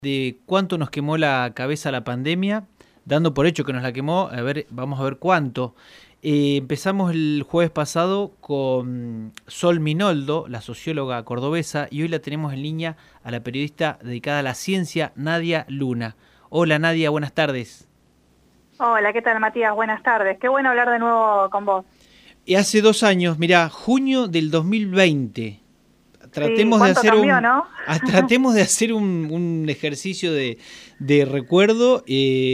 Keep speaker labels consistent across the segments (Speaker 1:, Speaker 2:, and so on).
Speaker 1: De cuánto nos quemó la cabeza la pandemia, dando por hecho que nos la quemó, a ver, vamos a ver cuánto. Empezamos el jueves pasado con Sol Minoldo, la socióloga cordobesa, y hoy la tenemos en línea a la periodista dedicada a la ciencia, Nadia Luna. Hola Nadia, buenas tardes.
Speaker 2: Hola, ¿qué tal, Matías? Buenas tardes. Qué bueno hablar de nuevo con vos.
Speaker 1: Y hace 2 años, mirá, junio del 2020,
Speaker 2: Sí,
Speaker 1: tratemos de
Speaker 2: ¿cuánto
Speaker 1: hacer
Speaker 2: cambió, no?
Speaker 1: tratemos de hacer un ejercicio de recuerdo.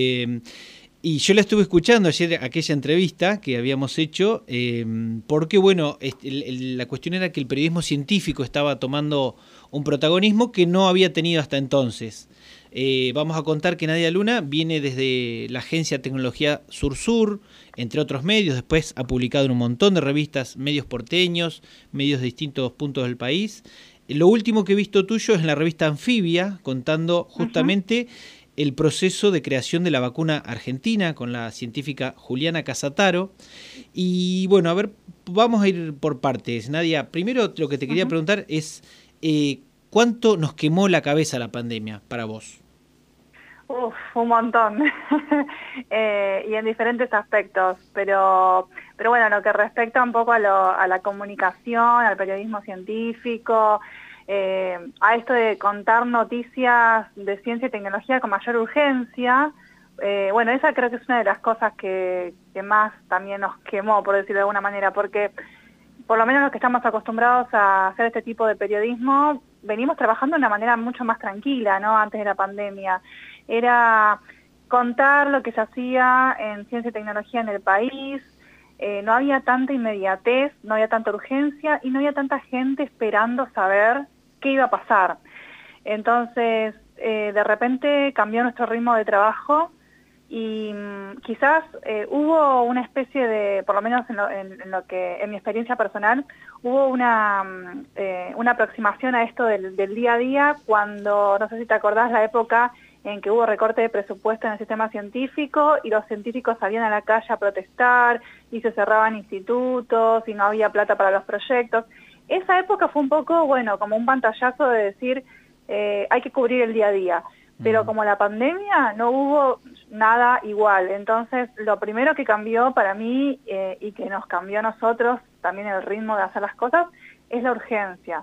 Speaker 1: Y yo la estuve escuchando ayer, aquella entrevista que habíamos hecho, porque bueno, la cuestión era que el periodismo científico estaba tomando un protagonismo que no había tenido hasta entonces. Vamos a contar que Nadia Luna viene desde la agencia Tecnología Sur, entre otros medios, después ha publicado en un montón de revistas, medios porteños, medios de distintos puntos del país. Lo último que he visto tuyo es en la revista Anfibia, contando
Speaker 2: Ujú.
Speaker 1: justamente el proceso de creación de la vacuna argentina con la científica Juliana Casataro. Y bueno, a ver, vamos a ir por partes. Nadia, primero lo que te quería
Speaker 2: Ujú.
Speaker 1: preguntar es, ¿cuánto nos quemó la cabeza la pandemia para vos?
Speaker 2: Uf, un montón. Y en diferentes aspectos. Pero bueno, lo que respecta un poco a la comunicación, al periodismo científico, a esto de contar noticias de ciencia y tecnología con mayor urgencia, bueno, esa creo que es una de las cosas que más también nos quemó, por decirlo de alguna manera, porque por lo menos los que estamos acostumbrados a hacer este tipo de periodismo, venimos trabajando de una manera mucho más tranquila, ¿no? Antes de la pandemia. Era contar lo que se hacía en ciencia y tecnología en el país, no había tanta inmediatez, no había tanta urgencia y no había tanta gente esperando saber qué iba a pasar. Entonces, de repente cambió nuestro ritmo de trabajo y quizás hubo una especie de, por lo menos en lo que, en mi experiencia personal, hubo una aproximación a esto del día a día cuando, no sé si te acordás, la época en que hubo recorte de presupuesto en el sistema científico y los científicos salían a la calle a protestar y se cerraban institutos y no había plata para los proyectos. Esa época fue un poco, bueno, como un pantallazo de decir, hay que cubrir el día a día. Pero
Speaker 1: Mm.
Speaker 2: como la pandemia no hubo nada igual, entonces lo primero que cambió para mí y que nos cambió a nosotros, también el ritmo de hacer las cosas, es la urgencia.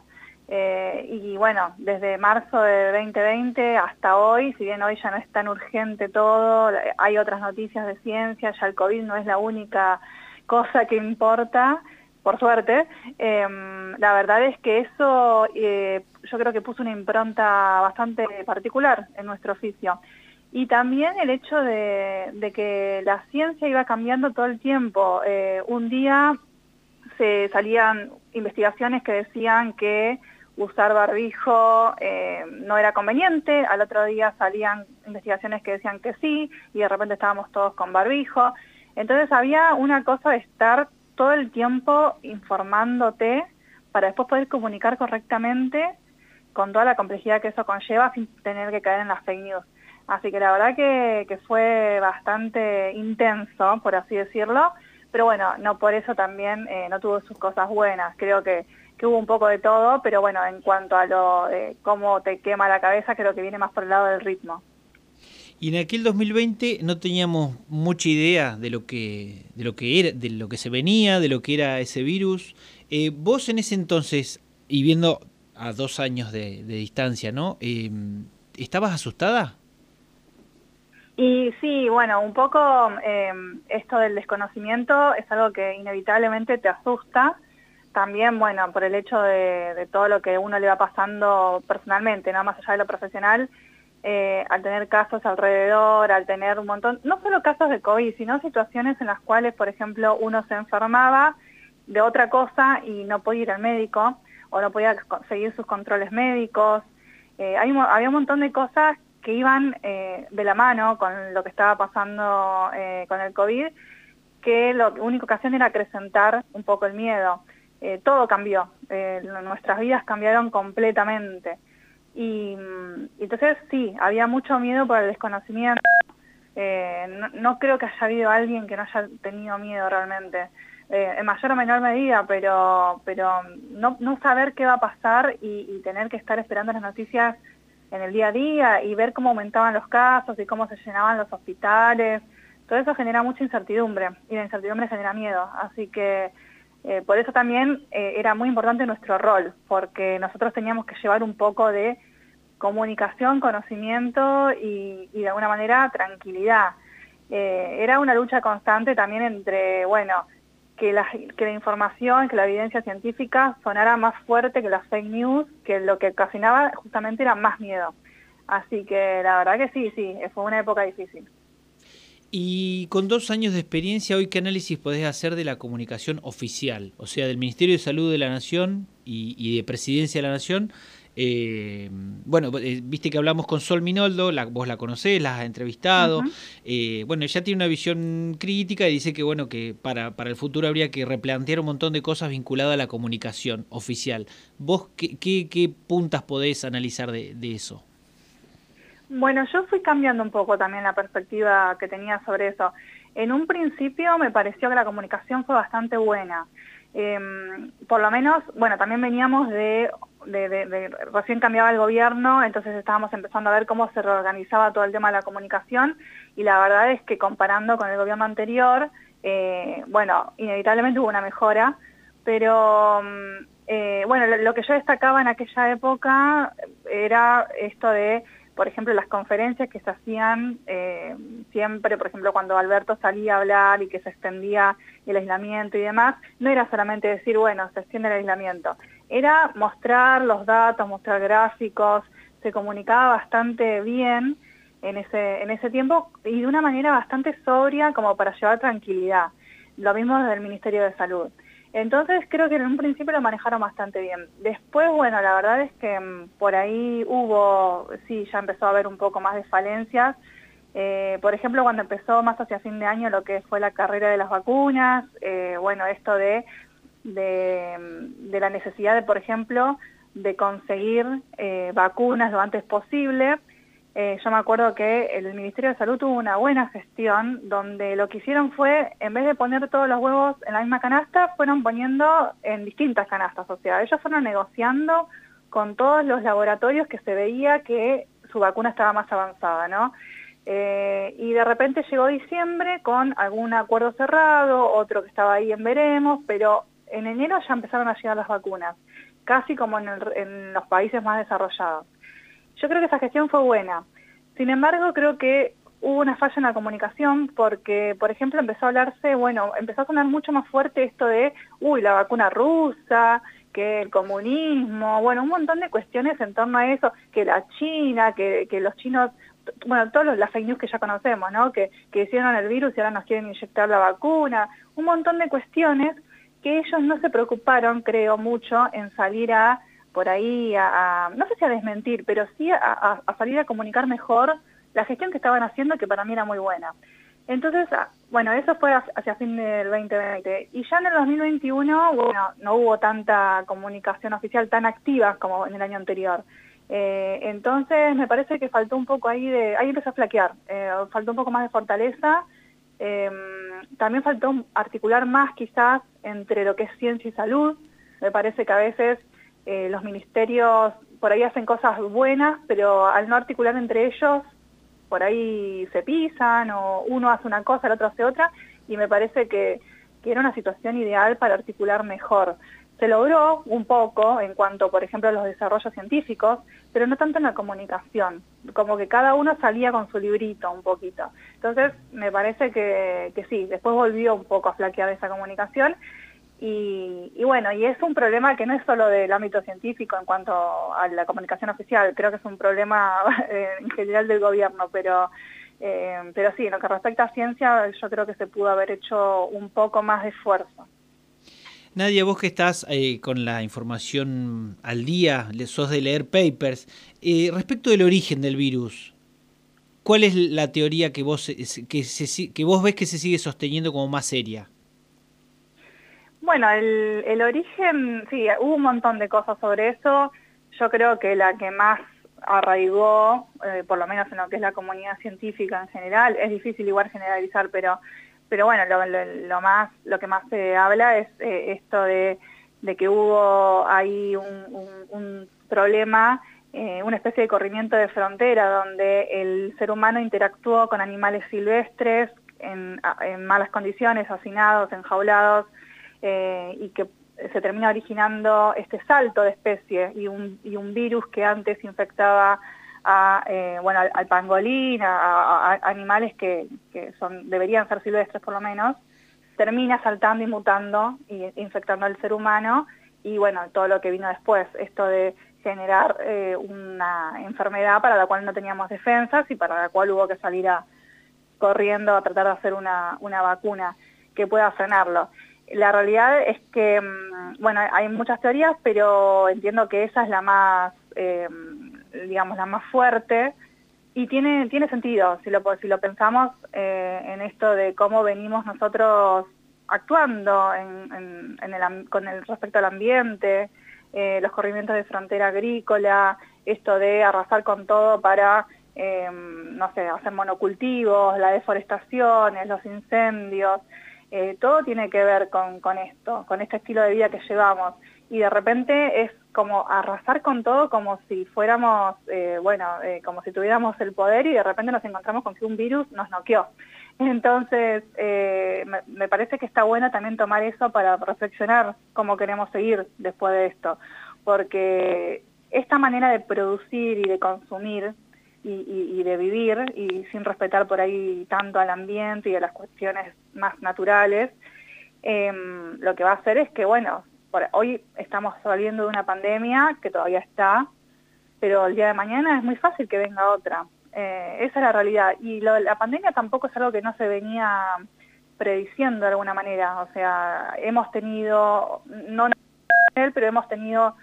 Speaker 2: Y bueno, desde marzo de 2020 hasta hoy, si bien hoy ya no es tan urgente todo, hay otras noticias de ciencia, ya el COVID no es la única cosa que importa, por suerte. La verdad es que eso yo creo que puso una impronta bastante particular en nuestro oficio. Y también el hecho de que la ciencia iba cambiando todo el tiempo. Un día se salían investigaciones que decían que usar barbijo no era conveniente, al otro día salían investigaciones que decían que sí, y de repente estábamos todos con barbijo. Entonces había una cosa de estar todo el tiempo informándote para después poder comunicar correctamente con toda la complejidad que eso conlleva sin tener que caer en las fake news. Así que la verdad que fue bastante intenso, por así decirlo, pero bueno, no por eso también no tuvo sus cosas buenas. Creo que hubo un poco de todo, pero bueno, en cuanto a lo cómo te quema la cabeza, creo que viene más por el lado del ritmo.
Speaker 1: Y en aquel 2020 no teníamos mucha idea de lo que era, de lo que se venía, de lo que era ese virus. Vos en ese entonces, y viendo a 2 años de distancia, ¿no? ¿Estabas asustada?
Speaker 2: Y sí, bueno, un poco esto del desconocimiento es algo que inevitablemente te asusta. También, bueno, por el hecho de todo lo que uno le va pasando personalmente, ¿no? Más allá de lo profesional, al tener casos alrededor, al tener un montón, no solo casos de COVID, sino situaciones en las cuales, por ejemplo, uno se enfermaba de otra cosa y no podía ir al médico, o no podía seguir sus controles médicos. Había un montón de cosas que iban de la mano con lo que estaba pasando con el COVID, que lo único que hacían era acrecentar un poco el miedo. Todo cambió, nuestras vidas cambiaron completamente. Y entonces sí, había mucho miedo por el desconocimiento. No creo que haya habido alguien que no haya tenido miedo realmente, en mayor o menor medida, pero no saber qué va a pasar y tener que estar esperando las noticias en el día a día y ver cómo aumentaban los casos y cómo se llenaban los hospitales. Todo eso genera mucha incertidumbre y la incertidumbre genera miedo. Así que por eso también era muy importante nuestro rol, porque nosotros teníamos que llevar un poco de comunicación, conocimiento y de alguna manera tranquilidad. Era una lucha constante también entre, bueno, que la información, que la evidencia científica sonara más fuerte que las fake news, que lo que ocasionaba justamente era más miedo. Así que la verdad que sí, fue una época difícil.
Speaker 1: Y con 2 años de experiencia, hoy, ¿qué análisis podés hacer de la comunicación oficial? O sea, del Ministerio de Salud de la Nación y de Presidencia de la Nación. Bueno, viste que hablamos con Sol Minoldo, vos la conocés, la has entrevistado. Bueno, ella tiene una visión crítica y dice que, bueno, que para el futuro habría que replantear un montón de cosas vinculadas a la comunicación oficial. ¿Vos qué puntas podés analizar de eso?
Speaker 2: Bueno, yo fui cambiando un poco también la perspectiva que tenía sobre eso. En un principio me pareció que la comunicación fue bastante buena. Por lo menos, bueno, también veníamos recién cambiaba el gobierno, entonces estábamos empezando a ver cómo se reorganizaba todo el tema de la comunicación y la verdad es que comparando con el gobierno anterior, bueno, inevitablemente hubo una mejora, pero bueno, lo que yo destacaba en aquella época era esto de, por ejemplo, las conferencias que se hacían siempre, por ejemplo, cuando Alberto salía a hablar y que se extendía el aislamiento y demás, no era solamente decir, bueno, se extiende el aislamiento, era mostrar los datos, mostrar gráficos, se comunicaba bastante bien en ese tiempo y de una manera bastante sobria como para llevar tranquilidad. Lo mismo desde el Ministerio de Salud. Entonces creo que en un principio lo manejaron bastante bien. Después, bueno, la verdad es que por ahí ya empezó a haber un poco más de falencias. Por ejemplo, cuando empezó más hacia fin de año lo que fue la carrera de las vacunas, bueno, esto de la necesidad de, por ejemplo, de conseguir vacunas lo antes posible. Yo me acuerdo que el Ministerio de Salud tuvo una buena gestión donde lo que hicieron fue, en vez de poner todos los huevos en la misma canasta, fueron poniendo en distintas canastas. O sea, ellos fueron negociando con todos los laboratorios que se veía que su vacuna estaba más avanzada, ¿no? Y de repente llegó diciembre con algún acuerdo cerrado, otro que estaba ahí en veremos, pero en enero ya empezaron a llegar las vacunas, casi como en los países más desarrollados. Yo creo que esa gestión fue buena. Sin embargo, creo que hubo una falla en la comunicación porque, por ejemplo, empezó a sonar mucho más fuerte esto de, la vacuna rusa, que el comunismo, bueno, un montón de cuestiones en torno a eso, que la China, que los chinos, bueno, todas las fake news que ya conocemos, ¿no? Que hicieron el virus y ahora nos quieren inyectar la vacuna, un montón de cuestiones que ellos no se preocuparon, creo, mucho en salir por ahí no sé si a desmentir, pero sí a salir a comunicar mejor la gestión que estaban haciendo, que para mí era muy buena. Entonces, bueno, eso fue hacia fin del 2020. Y ya en el 2021, bueno, no hubo tanta comunicación oficial tan activa como en el año anterior. Entonces, me parece que faltó un poco ahí empezó a flaquear, faltó un poco más de fortaleza. También faltó articular más quizás entre lo que es ciencia y salud. Me parece que a veces los ministerios por ahí hacen cosas buenas, pero al no articular entre ellos, por ahí se pisan, o uno hace una cosa, el otro hace otra, y me parece que era una situación ideal para articular mejor. Se logró un poco en cuanto, por ejemplo, a los desarrollos científicos, pero no tanto en la comunicación, como que cada uno salía con su librito un poquito. Entonces, me parece que sí, después volvió un poco a flaquear esa comunicación, y bueno, y es un problema que no es solo del ámbito científico en cuanto a la comunicación oficial, creo que es un problema en general del gobierno, pero sí, en lo que respecta a ciencia, yo creo que se pudo haber hecho un poco más de esfuerzo.
Speaker 1: Nadia, vos que estás con la información al día, sos de leer papers, respecto del origen del virus, ¿cuál es la teoría que vos ves que se sigue sosteniendo como más seria?
Speaker 2: Bueno, el origen, sí, hubo un montón de cosas sobre eso. Yo creo que la que más arraigó, por lo menos en lo que es la comunidad científica en general, es difícil igual generalizar, pero bueno, lo que más se habla es esto de que hubo ahí un problema una especie de corrimiento de frontera donde el ser humano interactuó con animales silvestres en malas condiciones, hacinados, enjaulados, y que se termina originando este salto de especie y un virus que antes infectaba al pangolín, a animales que deberían ser silvestres por lo menos, termina saltando y mutando e infectando al ser humano, y bueno, todo lo que vino después, esto de generar una enfermedad para la cual no teníamos defensas y para la cual hubo que salir corriendo a tratar de hacer una vacuna que pueda frenarlo. La realidad es que, bueno, hay muchas teorías, pero entiendo que esa es la más, digamos, la más fuerte, y tiene sentido si lo pensamos en esto de cómo venimos nosotros actuando con el respecto al ambiente, los corrimientos de frontera agrícola, esto de arrasar con todo para, no sé, hacer monocultivos, la deforestación, los incendios, todo tiene que ver con esto, con este estilo de vida que llevamos, y de repente es como arrasar con todo como si fuéramos, como si tuviéramos el poder, y de repente nos encontramos con que un virus nos noqueó. Entonces, me parece que está bueno también tomar eso para reflexionar cómo queremos seguir después de esto, porque esta manera de producir y de consumir y de vivir, y sin respetar por ahí tanto al ambiente y a las cuestiones más naturales, lo que va a hacer es que, bueno, hoy estamos saliendo de una pandemia que todavía está, pero el día de mañana es muy fácil que venga otra. Esa es la realidad. Y la pandemia tampoco es algo que no se venía prediciendo de alguna manera. O sea, hemos tenido, no pero hemos tenido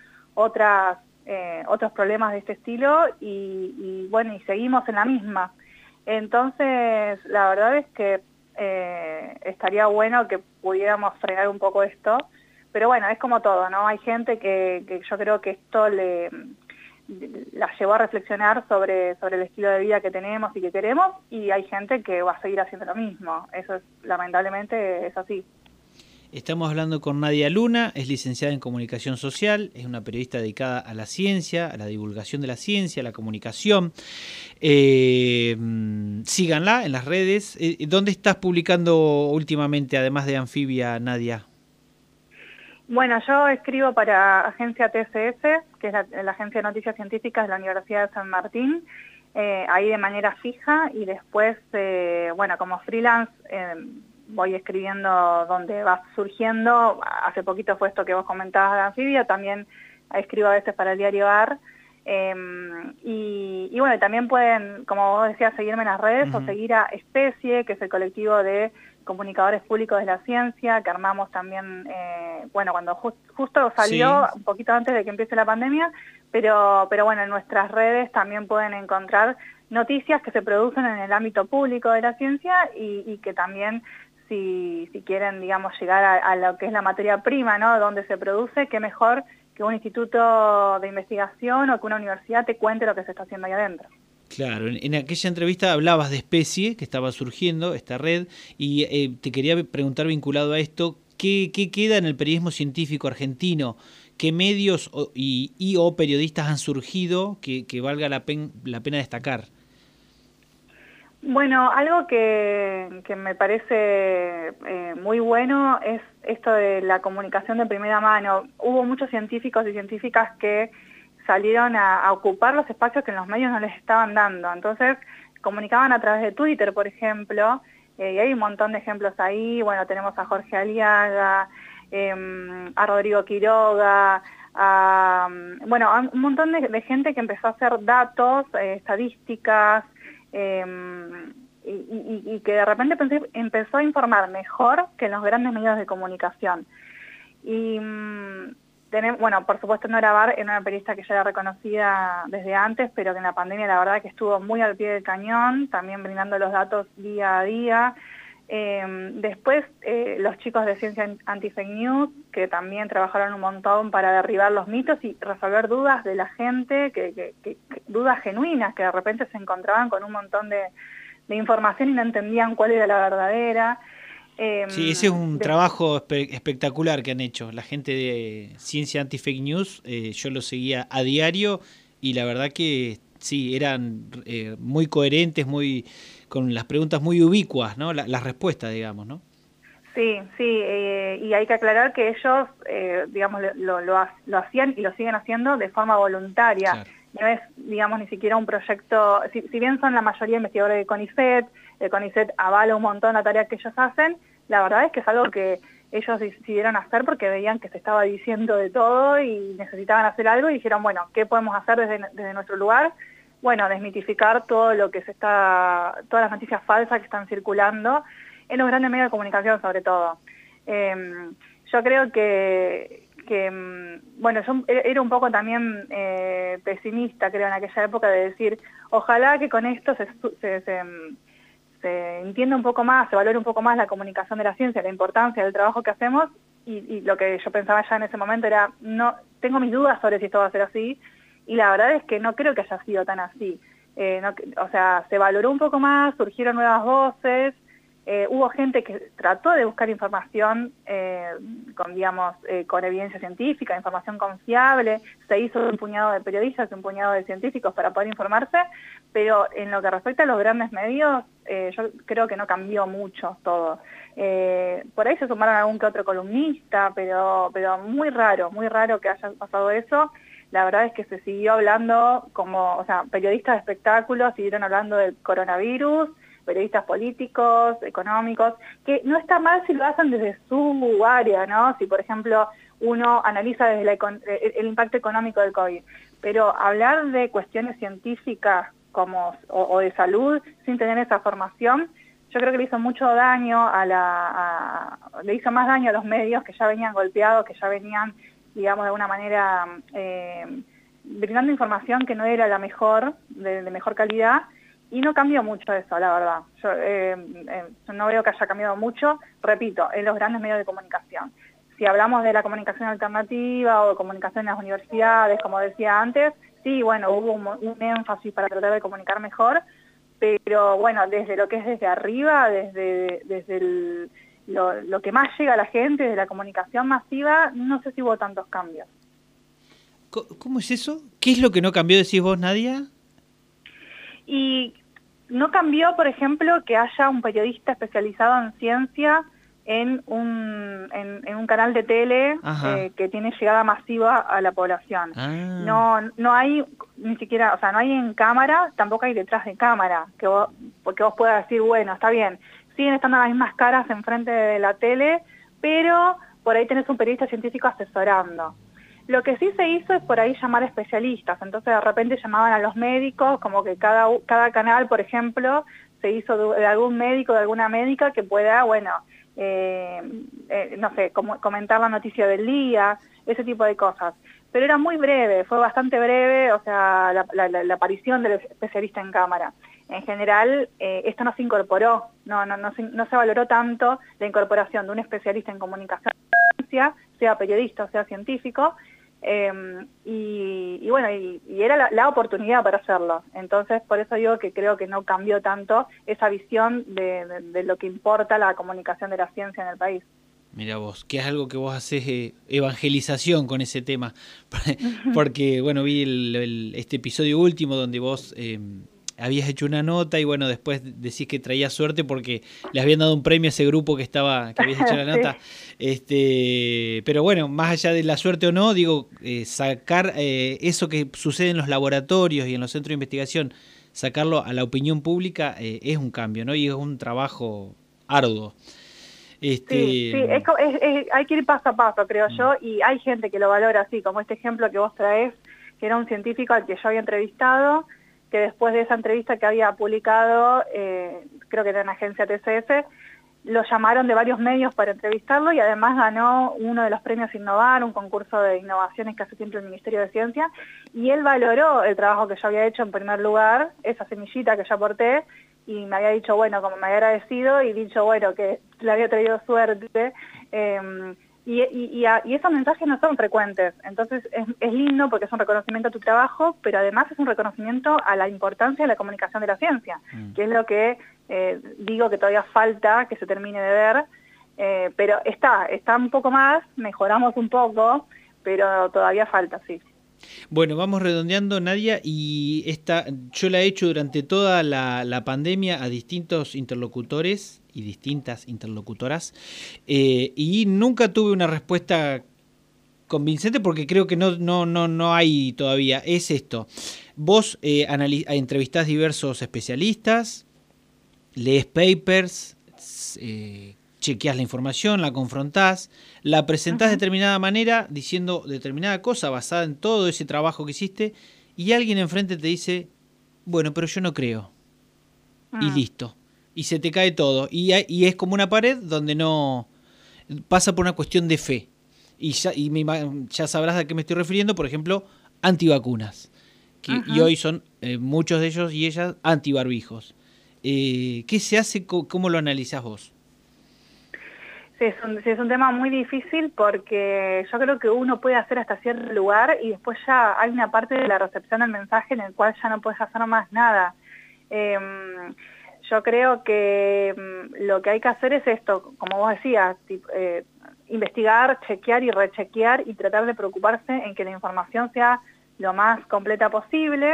Speaker 2: otros problemas de este estilo, y bueno, y seguimos en la misma. Entonces, la verdad es que estaría bueno que pudiéramos frenar un poco esto, pero bueno, es como todo, ¿no? Hay gente que yo creo que esto la llevó a reflexionar sobre el estilo de vida que tenemos y que queremos, y hay gente que va a seguir haciendo lo mismo. Eso lamentablemente es así.
Speaker 1: Estamos hablando con Nadia Luna, es licenciada en Comunicación Social, es una periodista dedicada a la ciencia, a la divulgación de la ciencia, a la comunicación. Síganla en las redes. ¿Dónde estás publicando últimamente, además de Anfibia, Nadia?
Speaker 2: Bueno, yo escribo para Agencia TCS, que es la Agencia de Noticias Científicas de la Universidad de San Martín, ahí de manera fija, y después, como freelance, voy escribiendo donde va surgiendo. Hace poquito fue esto que vos comentabas de Anfibia, también escribo a veces para el diario AR, y bueno, también pueden, como vos decías, seguirme en las redes, o seguir a Especie, que es el colectivo de comunicadores públicos de la ciencia, que armamos también, cuando justo salió, sí, un poquito antes de que empiece la pandemia, pero bueno, en nuestras redes también pueden encontrar noticias que se producen en el ámbito público de la ciencia, y que también, si quieren, digamos, llegar a lo que es la materia prima, ¿no?, donde se produce, qué mejor que un instituto de investigación o que una universidad te cuente lo que se está haciendo ahí adentro.
Speaker 1: Claro, en aquella entrevista hablabas de Especie, que estaba surgiendo, esta red, y te quería preguntar, vinculado a esto, ¿qué queda en el periodismo científico argentino? ¿Qué medios o periodistas han surgido que valga la pena destacar?
Speaker 2: Bueno, algo que me parece muy bueno es esto de la comunicación de primera mano. Hubo muchos científicos y científicas que salieron a ocupar los espacios que en los medios no les estaban dando. Entonces, comunicaban a través de Twitter, por ejemplo, y hay un montón de ejemplos ahí. Bueno, tenemos a Jorge Aliaga, a Rodrigo Quiroga, a un montón de gente que empezó a hacer datos, estadísticas, y que de repente empezó a informar mejor que en los grandes medios de comunicación. Y por supuesto Nora Bar era una periodista que ya era reconocida desde antes, pero que en la pandemia la verdad que estuvo muy al pie del cañón, también brindando los datos día a día. Después los chicos de Ciencia Anti-Fake News, que también trabajaron un montón para derribar los mitos y resolver dudas de la gente, dudas genuinas, que de repente se encontraban con un montón de información y no entendían cuál era la verdadera.
Speaker 1: Sí, ese es un trabajo espectacular que han hecho la gente de Ciencia Anti-Fake News. Yo lo seguía a diario y la verdad que sí, eran muy coherentes, con las preguntas muy ubicuas, ¿no? Las respuestas, digamos, ¿no?
Speaker 2: Sí, sí, y hay que aclarar que ellos, digamos, lo hacían y lo siguen haciendo de forma voluntaria.
Speaker 1: Claro.
Speaker 2: No es, digamos, ni siquiera un proyecto, si bien son la mayoría investigadores de CONICET, el CONICET avala un montón la tarea que ellos hacen, la verdad es que es algo que ellos decidieron hacer porque veían que se estaba diciendo de todo y necesitaban hacer algo y dijeron, bueno, ¿qué podemos hacer desde nuestro lugar? Bueno, desmitificar todo lo que todas las noticias falsas que están circulando en los grandes medios de comunicación sobre todo. Yo creo bueno, yo era un poco también pesimista, creo, en aquella época de decir, ojalá que con esto se entienda un poco más, se valore un poco más la comunicación de la ciencia, la importancia del trabajo que hacemos, y lo que yo pensaba ya en ese momento era, no, tengo mis dudas sobre si esto va a ser así, y la verdad es que no creo que haya sido tan así. O sea, se valoró un poco más, surgieron nuevas voces, hubo gente que trató de buscar información con evidencia científica, información confiable, se hizo un puñado de periodistas y un puñado de científicos para poder informarse, pero en lo que respecta a los grandes medios, yo creo que no cambió mucho todo. Por ahí se sumaron algún que otro columnista, pero muy raro que haya pasado eso. La verdad es que se siguió hablando periodistas de espectáculos siguieron hablando del coronavirus, periodistas políticos, económicos, que no está mal si lo hacen desde su área, ¿no? Si, por ejemplo, uno analiza desde el impacto económico del COVID, pero hablar de cuestiones científicas o de salud sin tener esa formación, yo creo que le hizo mucho daño le hizo más daño a los medios que ya venían golpeados, que ya venían, digamos, de alguna manera brindando información que no era la mejor, de mejor calidad, y no cambió mucho eso, la verdad. Yo no veo que haya cambiado mucho, repito, en los grandes medios de comunicación. Si hablamos de la comunicación alternativa o de comunicación en las universidades, como decía antes, sí, bueno, hubo un énfasis para tratar de comunicar mejor, pero bueno, desde lo que es desde arriba, desde lo que más llega a la gente, desde la comunicación masiva, no sé si hubo tantos cambios.
Speaker 1: ¿Cómo es eso? ¿Qué es lo que no cambió, decís vos, Nadia?
Speaker 2: Y no cambió, por ejemplo, que haya un periodista especializado en ciencia en un canal de tele que tiene llegada masiva a la población. No hay ni siquiera, o sea, no hay en cámara, tampoco hay detrás de cámara, porque vos puedas decir, bueno, está bien, siguen estando las mismas caras enfrente de la tele, pero por ahí tenés un periodista científico asesorando. Lo que sí se hizo es por ahí llamar especialistas, entonces de repente llamaban a los médicos, como que cada canal, por ejemplo, se hizo de algún médico, de alguna médica que pueda, bueno, no sé, comentar la noticia del día, ese tipo de cosas. Pero era muy breve, fue bastante breve, o sea, la aparición del especialista en cámara. En general, esto no se incorporó, no se valoró tanto la incorporación de un especialista en comunicación, sea periodista o sea científico, y bueno, y era la oportunidad para hacerlo. Entonces, por eso digo que creo que no cambió tanto esa visión de lo que importa la comunicación de la ciencia en el país.
Speaker 1: Mira vos, que es algo que vos hacés evangelización con ese tema, porque bueno, vi este episodio último donde vos habías hecho una nota y bueno, después decís que traías suerte porque le habían dado un premio a ese grupo que habías hecho la nota. Sí. Pero bueno, más allá de la suerte o no, digo, sacar eso que sucede en los laboratorios y en los centros de investigación, sacarlo a la opinión pública es un cambio, ¿no? Y es un trabajo arduo.
Speaker 2: Sí, hay que ir paso a paso, creo yo, y hay gente que lo valora así, como este ejemplo que vos traés, que era un científico al que yo había entrevistado, que después de esa entrevista que había publicado, creo que era en la agencia TCS, lo llamaron de varios medios para entrevistarlo y además ganó uno de los premios Innovar, un concurso de innovaciones que hace siempre el Ministerio de Ciencia, y él valoró el trabajo que yo había hecho en primer lugar, esa semillita que yo aporté, y me había dicho, bueno, como me había agradecido y dicho, bueno, que le había traído suerte, y esos mensajes no son frecuentes, entonces es lindo porque es un reconocimiento a tu trabajo, pero además es un reconocimiento a la importancia de la comunicación de la ciencia, que es lo que digo que todavía falta que se termine de ver, pero está un poco más, mejoramos un poco, pero todavía falta, sí.
Speaker 1: Bueno, vamos redondeando, Nadia, y yo la he hecho durante toda la pandemia a distintos interlocutores y distintas interlocutoras, y nunca tuve una respuesta convincente porque creo que no hay todavía. Es esto: vos entrevistás diversos especialistas, lees papers, chequeás la información, la confrontás, la presentás de determinada manera, diciendo determinada cosa basada en todo ese trabajo que hiciste, y alguien enfrente te dice, bueno, pero yo no creo. Y listo. Y se te cae todo. Y es como una pared donde no pasa por una cuestión de fe. Y ya sabrás a qué me estoy refiriendo, por ejemplo, antivacunas. Y hoy son muchos de ellos y ellas antibarbijos. ¿Qué se hace? ¿Cómo lo analizás vos?
Speaker 2: Sí, es un tema muy difícil porque yo creo que uno puede hacer hasta cierto lugar y después ya hay una parte de la recepción del mensaje en el cual ya no puedes hacer más nada. Yo creo que lo que hay que hacer es esto, como vos decías, investigar, chequear y rechequear y tratar de preocuparse en que la información sea lo más completa posible,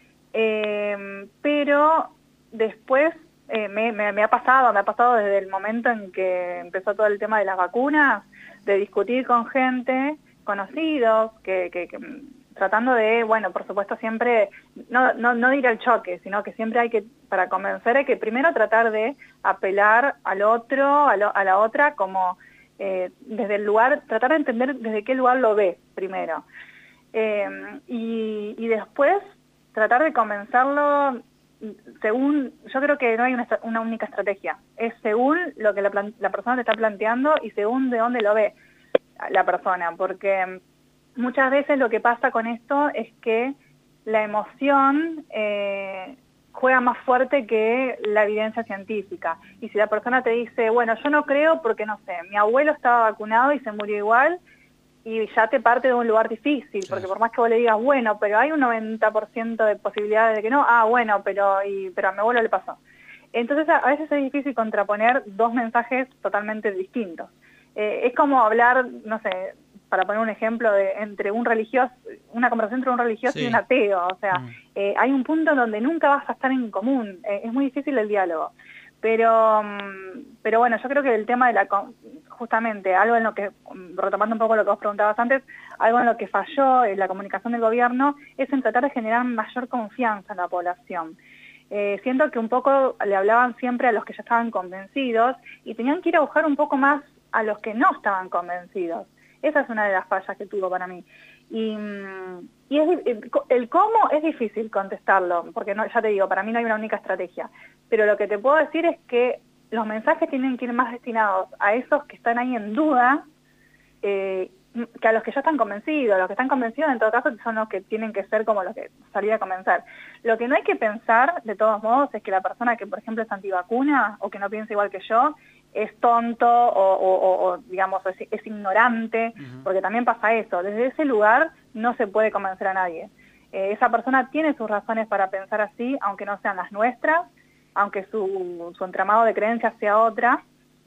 Speaker 2: pero después me ha pasado desde el momento en que empezó todo el tema de las vacunas, de discutir con gente, conocidos, que tratando de, bueno, por supuesto siempre, no ir al choque, sino que siempre hay que, para convencer, hay que primero tratar de apelar al otro, a la otra, como desde el lugar, tratar de entender desde qué lugar lo ve primero. Y después tratar de convencerlo según, yo creo que no hay una única estrategia, es según lo que la persona te está planteando y según de dónde lo ve la persona, porque muchas veces lo que pasa con esto es que la emoción juega más fuerte que la evidencia científica, y si la persona te dice, bueno, yo no creo porque no sé, mi abuelo estaba vacunado y se murió igual, y ya te parte de un lugar difícil, porque por más que vos le digas, bueno, pero hay un 90% de posibilidades de que no, bueno, pero a mi abuelo le pasó. Entonces a veces es difícil contraponer dos mensajes totalmente distintos. Es como hablar, no sé, para poner un ejemplo, entre un religioso, una conversación entre un religioso y un ateo, o sea, hay un punto donde nunca vas a estar en común, es muy difícil el diálogo. Pero bueno, yo creo que el tema de justamente, algo en lo que, retomando un poco lo que vos preguntabas antes, algo en lo que falló en la comunicación del gobierno es en tratar de generar mayor confianza en la población. Siento que un poco le hablaban siempre a los que ya estaban convencidos y tenían que ir a buscar un poco más a los que no estaban convencidos. Esa es una de las fallas que tuvo para mí. Y el cómo es difícil contestarlo, porque ya te digo, para mí no hay una única estrategia. Pero lo que te puedo decir es que los mensajes tienen que ir más destinados a esos que están ahí en duda, que a los que ya están convencidos. Los que están convencidos, en todo caso, son los que tienen que ser como los que salir a convencer. Lo que no hay que pensar, de todos modos, es que la persona que, por ejemplo, es antivacuna o que no piensa igual que yo, es tonto o digamos, es ignorante, porque también pasa eso. Desde ese lugar no se puede convencer a nadie. Esa persona tiene sus razones para pensar así, aunque no sean las nuestras, aunque su entramado de creencias sea otra,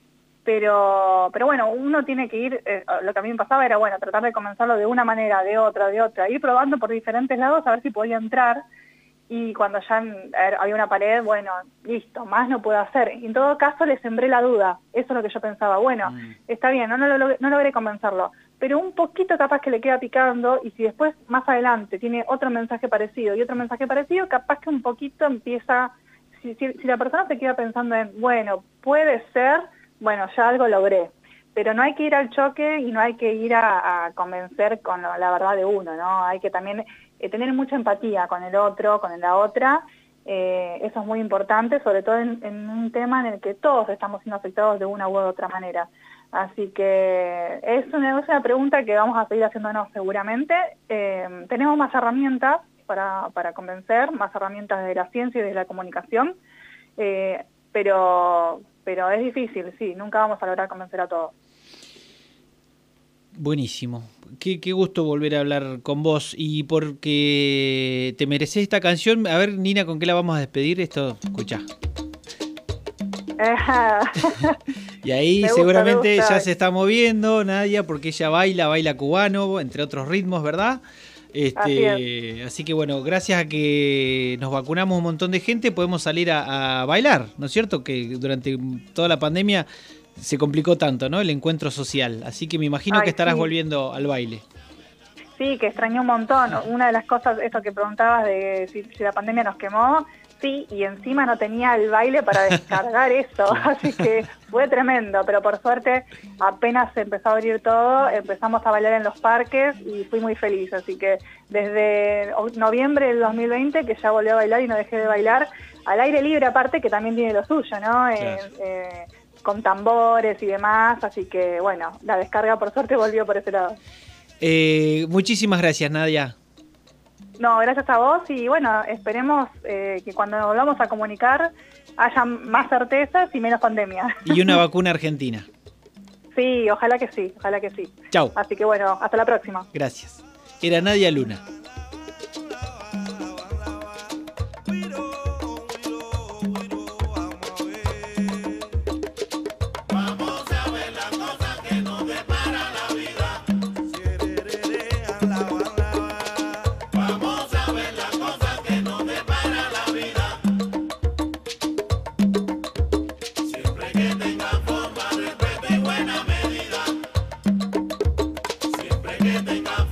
Speaker 2: pero bueno, uno tiene que ir, lo que a mí me pasaba era, bueno, tratar de convencerlo de una manera, de otra, ir probando por diferentes lados a ver si podía entrar, y cuando ya había una pared, bueno, listo, más no puedo hacer. Y en todo caso le sembré la duda, eso es lo que yo pensaba, bueno, está bien, no logré convencerlo, pero un poquito capaz que le queda picando, y si después, más adelante, tiene otro mensaje parecido y otro mensaje parecido, capaz que un poquito empieza, si la persona se queda pensando en, bueno, puede ser, bueno, ya algo logré. Pero no hay que ir al choque y no hay que ir a convencer con la verdad de uno, ¿no? Hay que también tener mucha empatía con el otro, con la otra. Eso es muy importante, sobre todo en un tema en el que todos estamos siendo afectados de una u otra manera. Así que es una pregunta que vamos a seguir haciéndonos seguramente. Tenemos más herramientas para convencer, más herramientas de la ciencia y de la comunicación, pero es difícil, sí, nunca vamos a lograr convencer a todos.
Speaker 1: Buenísimo. Qué gusto volver a hablar con vos, y porque te mereces esta canción. A ver, Nina, ¿con qué la vamos a despedir? Esto, escuchá. Y ahí seguramente ya se está moviendo Nadia, porque ella baila cubano, entre otros ritmos, ¿verdad? Así que bueno, gracias a que nos vacunamos un montón de gente, podemos salir a bailar, ¿no es cierto? Que durante toda la pandemia se complicó tanto, ¿no? El encuentro social. Así que me imagino que estarás volviendo al baile.
Speaker 2: Sí, que extrañé un montón. Una de las cosas, eso que preguntabas de si la pandemia nos quemó, sí, y encima no tenía el baile para descargar eso, así que fue tremendo, pero por suerte apenas se empezó a abrir todo, empezamos a bailar en los parques y fui muy feliz, así que desde noviembre del 2020 que ya volví a bailar y no dejé de bailar, al aire libre aparte, que también tiene lo suyo, ¿no? Claro. Con tambores y demás, así que bueno, la descarga por suerte volvió por ese lado.
Speaker 1: Muchísimas gracias, Nadia.
Speaker 2: No, gracias a vos y bueno, esperemos que cuando nos volvamos a comunicar haya más certezas y menos pandemia.
Speaker 1: Y una vacuna argentina.
Speaker 2: Sí, ojalá que sí, ojalá que sí.
Speaker 1: Chau.
Speaker 2: Así que bueno, hasta la próxima.
Speaker 1: Gracias. Era Nadia Luna.
Speaker 3: Que tenga